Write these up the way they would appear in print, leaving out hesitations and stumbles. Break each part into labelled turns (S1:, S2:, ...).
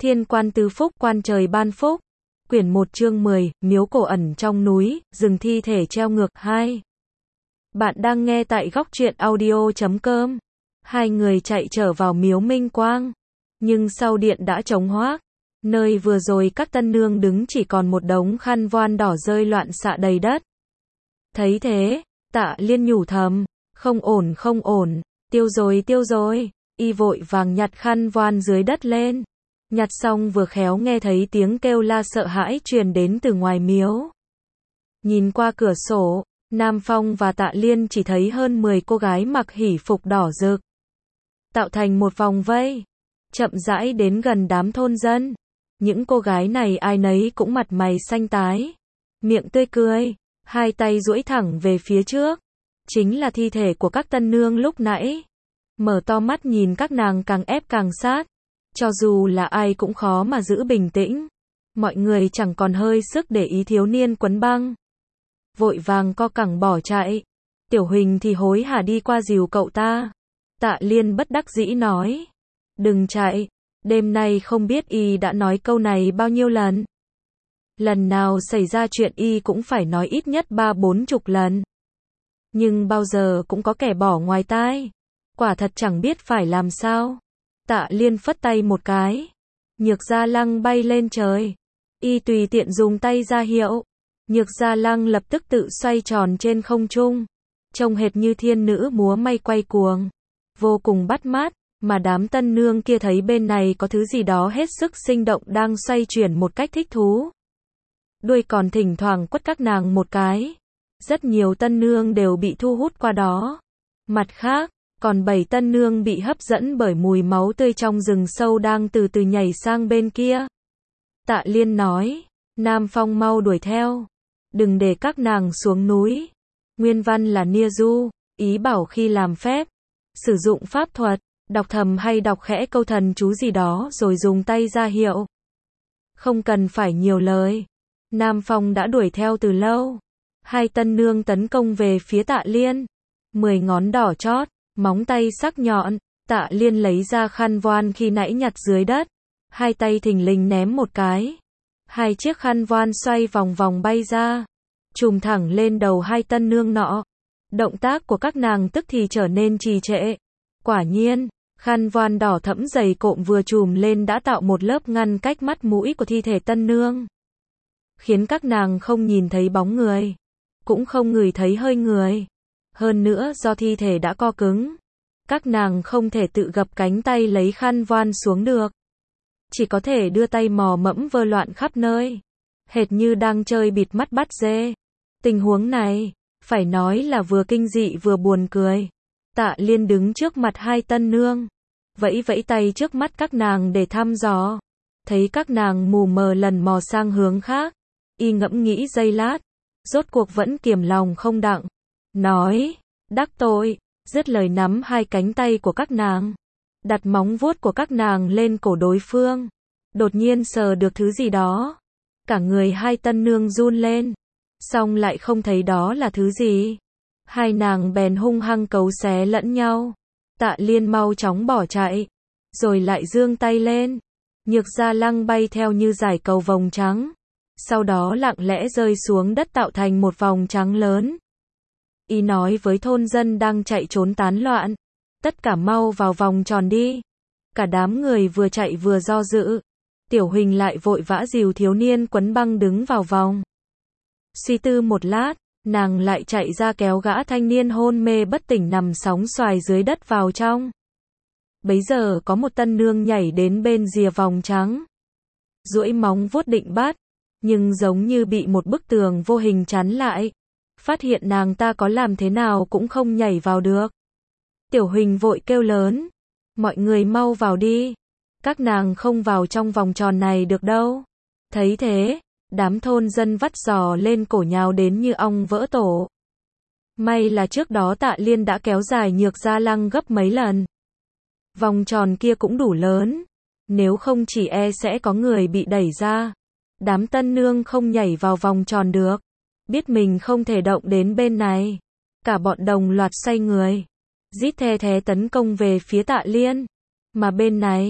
S1: Thiên quan tứ phúc, quan trời ban phúc. Quyển 1 chương 10, miếu cổ ẩn trong núi, rừng thi thể treo ngược 2. Bạn đang nghe tại góc truyện audio.com. Hai người chạy trở vào miếu Minh Quang. Nhưng sau điện đã trống hoác. Nơi vừa rồi các tân nương đứng chỉ còn một đống khăn voan đỏ rơi loạn xạ đầy đất. Thấy thế, Tạ Liên nhủ thầm, không ổn, tiêu rồi. Y vội vàng nhặt khăn voan dưới đất lên. Nhặt xong vừa khéo nghe thấy tiếng kêu la sợ hãi truyền đến từ ngoài miếu. Nhìn qua cửa sổ, Nam Phong và Tạ Liên chỉ thấy hơn 10 cô gái mặc hỉ phục đỏ rực, tạo thành một vòng vây, chậm rãi đến gần đám thôn dân. Những cô gái này ai nấy cũng mặt mày xanh tái, miệng tươi cười, hai tay duỗi thẳng về phía trước. Chính là thi thể của các tân nương lúc nãy. Mở to mắt nhìn các nàng càng ép càng sát. Cho dù là ai cũng khó mà giữ bình tĩnh. Mọi người chẳng còn hơi sức để ý thiếu niên quấn băng. Vội vàng co cẳng bỏ chạy. Tiểu Huỳnh thì hối hả đi qua dìu cậu ta. Tạ Liên bất đắc dĩ nói. Đừng chạy. Đêm nay không biết y đã nói câu này bao nhiêu lần. Lần nào xảy ra chuyện y cũng phải nói ít nhất 30-40 lần. Nhưng bao giờ cũng có kẻ bỏ ngoài tai. Quả thật chẳng biết phải làm sao. Tạ Liên phất tay một cái. Nhược Gia Lăng bay lên trời. Y tùy tiện dùng tay ra hiệu. Nhược Gia Lăng lập tức tự xoay tròn trên không trung. Trông hệt như thiên nữ múa may quay cuồng. Vô cùng bắt mắt. Mà đám tân nương kia thấy bên này có thứ gì đó hết sức sinh động đang xoay chuyển một cách thích thú. Đuôi còn thỉnh thoảng quất các nàng một cái. Rất nhiều tân nương đều bị thu hút qua đó. Mặt khác, còn 7 tân nương bị hấp dẫn bởi mùi máu tươi trong rừng sâu đang từ từ nhảy sang bên kia. Tạ Liên nói, Nam Phong mau đuổi theo. Đừng để các nàng xuống núi. Nguyên văn là Nia Du, ý bảo khi làm phép, sử dụng pháp thuật, đọc thầm hay đọc khẽ câu thần chú gì đó rồi dùng tay ra hiệu. Không cần phải nhiều lời. Nam Phong đã đuổi theo từ lâu. Hai tân nương tấn công về phía Tạ Liên. 10 ngón đỏ chót, móng tay sắc nhọn. Tạ Liên lấy ra khăn voan khi nãy nhặt dưới đất. Hai tay thình lình ném một cái. Hai chiếc khăn voan xoay vòng vòng bay ra, chùm thẳng lên đầu hai tân nương nọ. Động tác của các nàng tức thì trở nên trì trệ. Quả nhiên, khăn voan đỏ thẫm dày cộm vừa chùm lên đã tạo một lớp ngăn cách mắt mũi của thi thể tân nương. Khiến các nàng không nhìn thấy bóng người, cũng không ngửi thấy hơi người. Hơn nữa do thi thể đã co cứng, các nàng không thể tự gập cánh tay lấy khăn voan xuống được. Chỉ có thể đưa tay mò mẫm vơ loạn khắp nơi. Hệt như đang chơi bịt mắt bắt dê. Tình huống này, phải nói là vừa kinh dị vừa buồn cười. Tạ Liên đứng trước mặt hai tân nương, vẫy vẫy tay trước mắt các nàng để thăm dò. Thấy các nàng mù mờ lần mò sang hướng khác. Y ngẫm nghĩ giây lát, rốt cuộc vẫn kiềm lòng không đặng. Nói, đắc tội, dứt lời nắm hai cánh tay của các nàng. Đặt móng vuốt của các nàng lên cổ đối phương. Đột nhiên sờ được thứ gì đó. Cả người hai tân nương run lên. Xong lại không thấy đó là thứ gì. Hai nàng bèn hung hăng cấu xé lẫn nhau. Tạ Liên mau chóng bỏ chạy. Rồi lại giương tay lên. Nhược Gia Lăng bay theo như dải cầu vồng trắng. Sau đó lặng lẽ rơi xuống đất tạo thành một vòng trắng lớn. Y nói với thôn dân đang chạy trốn tán loạn. Tất cả mau vào vòng tròn đi. Cả đám người vừa chạy vừa do dự. Tiểu Huỳnh lại vội vã dìu thiếu niên quấn băng đứng vào vòng. Suy tư một lát, nàng lại chạy ra kéo gã thanh niên hôn mê bất tỉnh nằm sóng xoài dưới đất vào trong. Bấy giờ có một tân nương nhảy đến bên rìa vòng trắng. Duỗi móng vuốt định bắt, nhưng giống như bị một bức tường vô hình chắn lại. Phát hiện nàng ta có làm thế nào cũng không nhảy vào được. Tiểu Huỳnh vội kêu lớn. Mọi người mau vào đi. Các nàng không vào trong vòng tròn này được đâu. Thấy thế, đám thôn dân vắt giò lên cổ nhào đến như ong vỡ tổ. May là trước đó Tạ Liên đã kéo dài Nhược Gia Lăng gấp mấy lần. Vòng tròn kia cũng đủ lớn. Nếu không chỉ sẽ có người bị đẩy ra. Đám tân nương không nhảy vào vòng tròn được. Biết mình không thể động đến bên này. Cả bọn đồng loạt xoay người. Rít the thé tấn công về phía Tạ Liên. Mà bên này,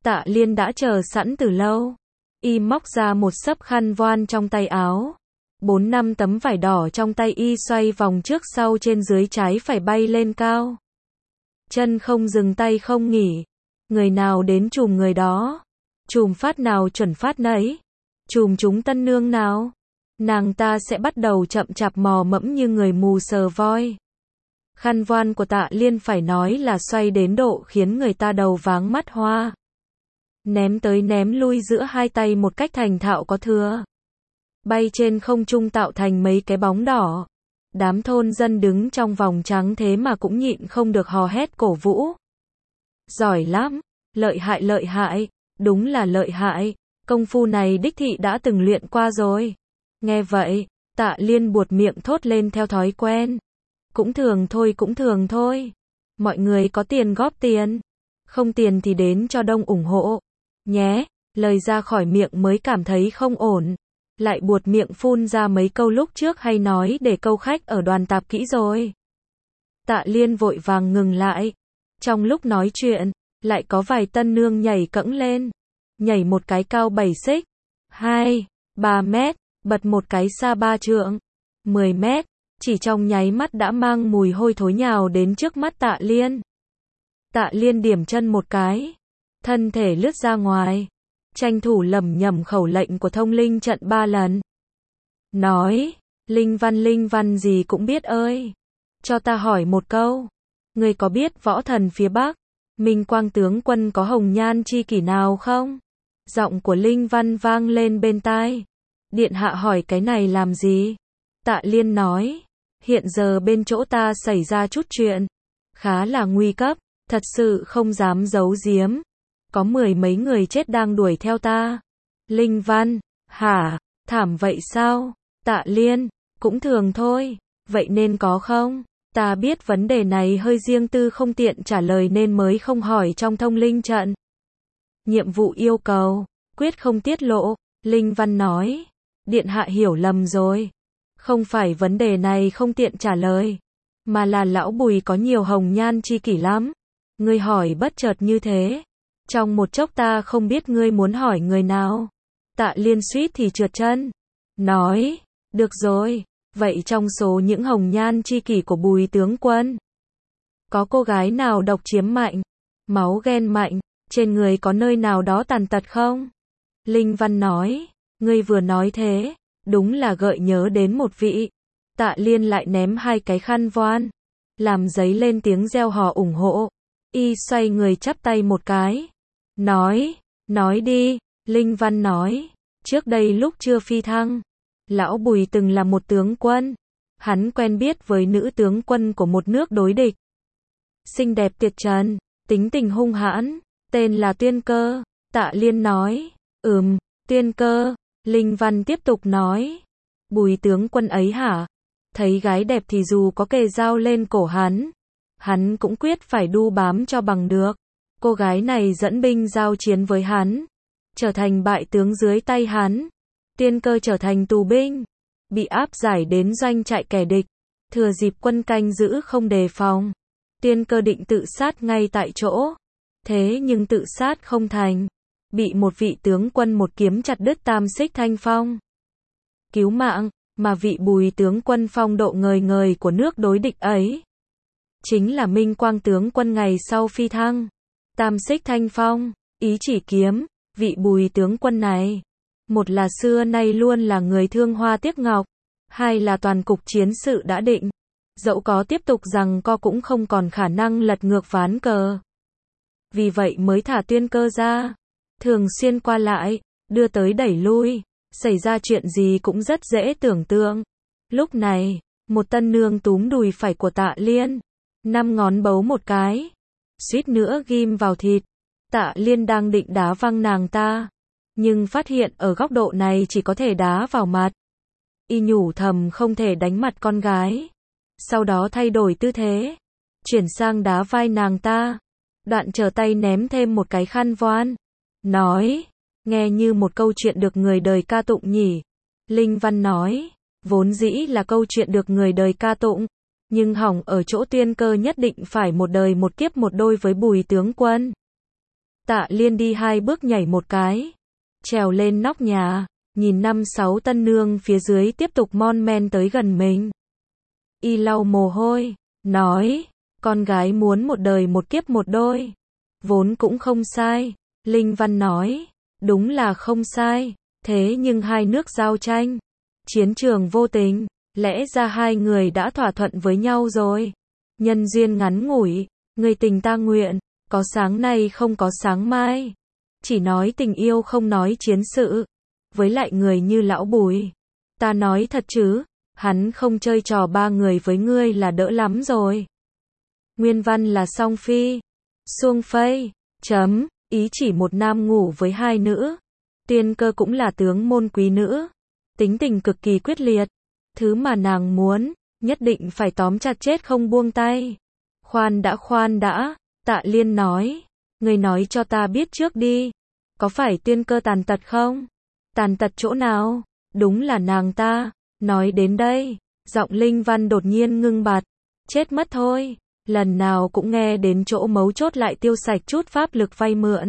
S1: Tạ Liên đã chờ sẵn từ lâu. Y móc ra một xấp khăn voan trong tay áo. 4-5 tấm vải đỏ trong tay y xoay vòng trước sau trên dưới trái phải bay lên cao. Chân không dừng tay không nghỉ. Người nào đến chùm người đó. Chùm phát nào chuẩn phát nấy. Chùm chúng tân nương nào. Nàng ta sẽ bắt đầu chậm chạp mò mẫm như người mù sờ voi. Khăn voan của Tạ Liên phải nói là xoay đến độ khiến người ta đầu váng mắt hoa. Ném tới ném lui giữa hai tay một cách thành thạo có thừa. Bay trên không trung tạo thành mấy cái bóng đỏ. Đám thôn dân đứng trong vòng trắng thế mà cũng nhịn không được hò hét cổ vũ. Giỏi lắm, lợi hại, đúng là lợi hại, công phu này đích thị đã từng luyện qua rồi. Nghe vậy, Tạ Liên buột miệng thốt lên theo thói quen. Cũng thường thôi. Mọi người có tiền góp tiền. Không tiền thì đến cho đông ủng hộ. Nhé, lời ra khỏi miệng mới cảm thấy không ổn. Lại buột miệng phun ra mấy câu lúc trước hay nói để câu khách ở đoàn tạp kỹ rồi. Tạ Liên vội vàng ngừng lại. Trong lúc nói chuyện, lại có vài tân nương nhảy cẫng lên. Nhảy một cái cao 7 xích, 2-3 mét, bật một cái xa 3 trượng, 10 mét, chỉ trong nháy mắt đã mang mùi hôi thối nhào đến trước mắt Tạ Liên. Tạ Liên điểm chân một cái, thân thể lướt ra ngoài, tranh thủ lẩm nhẩm khẩu lệnh của thông linh trận 3 lần. Nói, linh văn gì cũng biết ơi. Cho ta hỏi một câu, ngươi có biết võ thần phía Bắc, Minh Quang tướng quân có hồng nhan chi kỷ nào không? Giọng của Linh Văn vang lên bên tai. Điện hạ hỏi cái này làm gì? Tạ Liên nói, hiện giờ bên chỗ ta xảy ra chút chuyện, khá là nguy cấp, thật sự không dám giấu giếm. Có 10 mấy người chết đang đuổi theo ta. Linh Văn, hả, thảm vậy sao? Tạ Liên, cũng thường thôi, vậy nên có không? Ta biết vấn đề này hơi riêng tư không tiện trả lời nên mới không hỏi trong thông linh trận. Nhiệm vụ yêu cầu, quyết không tiết lộ, Linh Văn nói. Điện hạ hiểu lầm rồi. Không phải vấn đề này không tiện trả lời, mà là lão Bùi có nhiều hồng nhan chi kỷ lắm. Ngươi hỏi bất chợt như thế. Trong một chốc ta không biết ngươi muốn hỏi người nào. Tạ Liên suýt thì trượt chân. Nói, được rồi, vậy trong số những hồng nhan chi kỷ của Bùi tướng quân, có cô gái nào độc chiếm mạnh, máu ghen mạnh, trên người có nơi nào đó tàn tật không? Linh Văn nói, ngươi vừa nói thế, đúng là gợi nhớ đến một vị. Tạ Liên lại ném 2 cái khăn voan, làm dấy lên tiếng reo hò ủng hộ. Y xoay người chắp tay một cái. Nói đi, Linh Văn nói, trước đây lúc chưa phi thăng, lão Bùi từng là một tướng quân. Hắn quen biết với nữ tướng quân của một nước đối địch. Xinh đẹp tuyệt trần, tính tình hung hãn, tên là Tuyên Cơ. Tạ Liên nói, Tuyên Cơ. Linh Văn tiếp tục nói, Bùi tướng quân ấy hả? Thấy gái đẹp thì dù có kề dao lên cổ hắn cũng quyết phải đu bám cho bằng được. Cô gái này dẫn binh giao chiến với hắn, trở thành bại tướng dưới tay hắn. Tuyên Cơ trở thành tù binh, bị áp giải đến doanh trại kẻ địch. Thừa dịp quân canh giữ không đề phòng, Tuyên Cơ định tự sát ngay tại chỗ. Thế nhưng tự sát không thành, bị một vị tướng quân một kiếm chặt đứt tam xích thanh phong. Cứu mạng, mà vị Bùi tướng quân phong độ ngời ngời của nước đối địch ấy, chính là Minh Quang tướng quân ngày sau phi thăng. Tam xích thanh phong, ý chỉ kiếm, vị Bùi tướng quân này, một là xưa nay luôn là người thương hoa tiếc ngọc, hai là toàn cục chiến sự đã định, dẫu có tiếp tục giằng co cũng không còn khả năng lật ngược ván cờ. Vì vậy mới thả Tuyên Cơ ra, thường xuyên qua lại, đưa tới đẩy lui, xảy ra chuyện gì cũng rất dễ tưởng tượng. Lúc này, một tân nương túm đùi phải của Tạ Liên, 5 ngón bấu một cái, suýt nữa ghim vào thịt. Tạ Liên đang định đá văng nàng ta, nhưng phát hiện ở góc độ này chỉ có thể đá vào mặt. Y nhủ thầm không thể đánh mặt con gái. Sau đó thay đổi tư thế, chuyển sang đá vai nàng ta. Đoạn trở tay ném thêm một cái khăn voan. Nói, nghe như một câu chuyện được người đời ca tụng nhỉ. Linh Văn nói, vốn dĩ là câu chuyện được người đời ca tụng, nhưng hỏng ở chỗ Tuyên Cơ nhất định phải một đời một kiếp một đôi với Bùi tướng quân. Tạ Liên đi 2 bước nhảy một cái, trèo lên nóc nhà, nhìn 5-6 tân nương phía dưới tiếp tục mon men tới gần mình. Y lau mồ hôi, nói, con gái muốn một đời một kiếp một đôi, vốn cũng không sai. Linh Văn nói, đúng là không sai, thế nhưng hai nước giao tranh, chiến trường vô tình, lẽ ra hai người đã thỏa thuận với nhau rồi. Nhân duyên ngắn ngủi, người tình ta nguyện, có sáng nay không có sáng mai. Chỉ nói tình yêu không nói chiến sự. Với lại người như lão Bùi, ta nói thật chứ, hắn không chơi trò ba người với ngươi là đỡ lắm rồi. Nguyên văn là song phi, xuông phây, chấm, ý chỉ một nam ngủ với hai nữ. Tiên Cơ cũng là tướng môn quý nữ, tính tình cực kỳ quyết liệt, thứ mà nàng muốn, nhất định phải tóm chặt chết không buông tay. Khoan đã, Tạ Liên nói, ngươi nói cho ta biết trước đi, có phải Tiên Cơ tàn tật không? Tàn tật chỗ nào? Đúng là nàng ta. Nói đến đây, giọng Linh Văn đột nhiên ngưng bặt, chết mất thôi, lần nào cũng nghe đến chỗ mấu chốt lại tiêu sạch chút pháp lực vay mượn.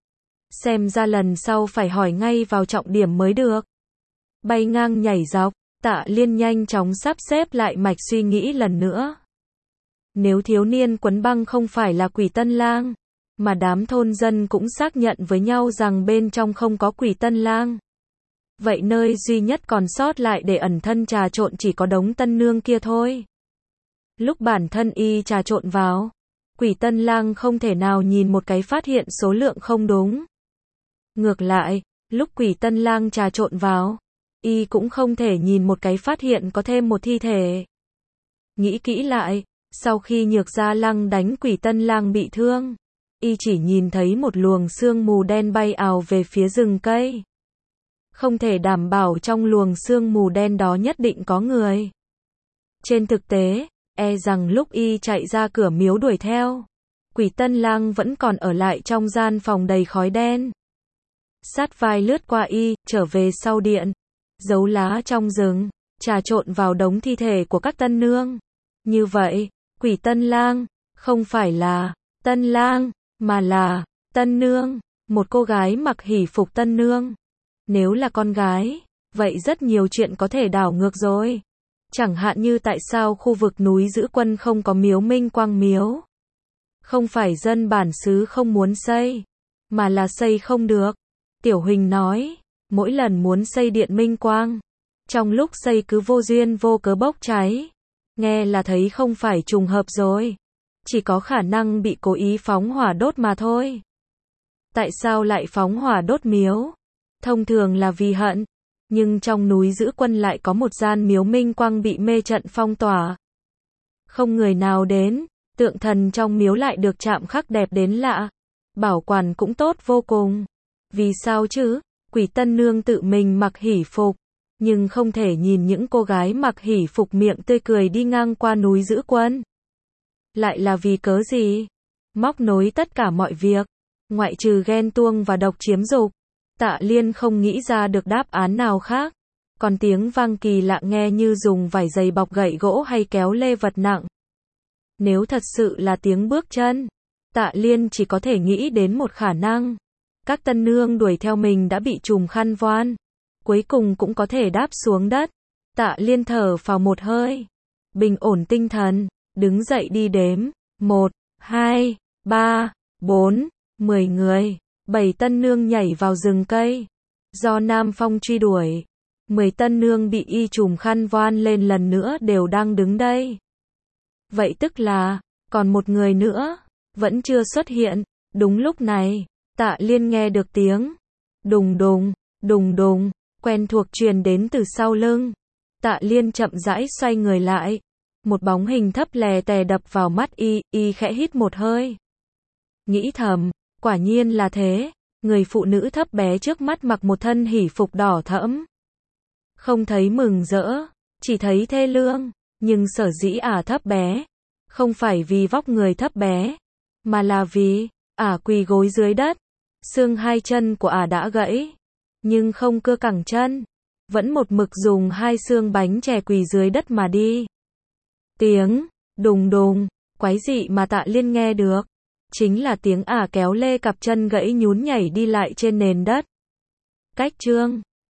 S1: Xem ra lần sau phải hỏi ngay vào trọng điểm mới được. Bay ngang nhảy dọc, Tạ Liên nhanh chóng sắp xếp lại mạch suy nghĩ lần nữa. Nếu thiếu niên quấn băng không phải là Quỷ Tân Lang, mà đám thôn dân cũng xác nhận với nhau rằng bên trong không có Quỷ Tân Lang, vậy nơi duy nhất còn sót lại để ẩn thân trà trộn chỉ có đống tân nương kia thôi. Lúc bản thân y trà trộn vào, Quỷ Tân Lang không thể nào nhìn một cái phát hiện số lượng không đúng. Ngược lại, lúc Quỷ Tân Lang trà trộn vào, y cũng không thể nhìn một cái phát hiện có thêm một thi thể. Nghĩ kỹ lại, sau khi Nhược Gia Lăng đánh Quỷ Tân Lang bị thương, y chỉ nhìn thấy một luồng sương mù đen bay ào về phía rừng cây. Không thể đảm bảo trong luồng sương mù đen đó nhất định có người. Trên thực tế, e rằng lúc y chạy ra cửa miếu đuổi theo, Quỷ Tân Lang vẫn còn ở lại trong gian phòng đầy khói đen. Sát vai lướt qua y, trở về sau điện, giấu lá trong rừng, trà trộn vào đống thi thể của các tân nương. Như vậy, Quỷ Tân Lang không phải là Tân Lang, mà là tân nương, một cô gái mặc hỷ phục tân nương. Nếu là con gái, vậy rất nhiều chuyện có thể đảo ngược rồi. Chẳng hạn như tại sao khu vực núi Giữ Quân không có miếu Minh Quang miếu. Không phải dân bản xứ không muốn xây, mà là xây không được. Tiểu Huỳnh nói, mỗi lần muốn xây điện Minh Quang, trong lúc xây cứ vô duyên vô cớ bốc cháy. Nghe là thấy không phải trùng hợp rồi. Chỉ có khả năng bị cố ý phóng hỏa đốt mà thôi. Tại sao lại phóng hỏa đốt miếu? Thông thường là vì hận, nhưng trong núi Giữ Quân lại có một gian miếu Minh Quang bị mê trận phong tỏa. Không người nào đến, tượng thần trong miếu lại được chạm khắc đẹp đến lạ, bảo quản cũng tốt vô cùng. Vì sao chứ? Quỷ Tân Nương tự mình mặc hỷ phục, nhưng không thể nhìn những cô gái mặc hỷ phục miệng tươi cười đi ngang qua núi Giữ Quân. Lại là vì cớ gì? Móc nối tất cả mọi việc, ngoại trừ ghen tuông và độc chiếm dục. Tạ Liên không nghĩ ra được đáp án nào khác. Còn tiếng vang kỳ lạ nghe như dùng vải dày bọc gậy gỗ hay kéo lê vật nặng. Nếu thật sự là tiếng bước chân, Tạ Liên chỉ có thể nghĩ đến một khả năng. Các tân nương đuổi theo mình đã bị trùm khăn voan, cuối cùng cũng có thể đáp xuống đất. Tạ Liên thở phào một hơi, bình ổn tinh thần, đứng dậy đi đếm. 1, 2, 3, 4, 10 người. 7 tân nương nhảy vào rừng cây. Do Nam Phong truy đuổi, 10 tân nương bị y trùm khăn voan lên lần nữa đều đang đứng đây. Vậy tức là, còn một người nữa, vẫn chưa xuất hiện. Đúng lúc này, Tạ Liên nghe được tiếng đùng đùng, quen thuộc truyền đến từ sau lưng. Tạ Liên chậm rãi xoay người lại. Một bóng hình thấp lè tè đập vào mắt y khẽ hít một hơi. Nghĩ thầm, quả nhiên là thế, người phụ nữ thấp bé trước mắt mặc một thân hỷ phục đỏ thẫm. Không thấy mừng rỡ, chỉ thấy thê lương, nhưng sở dĩ thấp bé, không phải vì vóc người thấp bé, mà là vì quỳ gối dưới đất, xương hai chân của đã gãy, nhưng không cưa cẳng chân, vẫn một mực dùng hai xương bánh chè quỳ dưới đất mà đi. Tiếng đùng đùng, quái dị mà Tạ Liên nghe được, chính là tiếng ả kéo lê cặp chân gãy nhún nhảy đi lại trên nền đất. Cách chương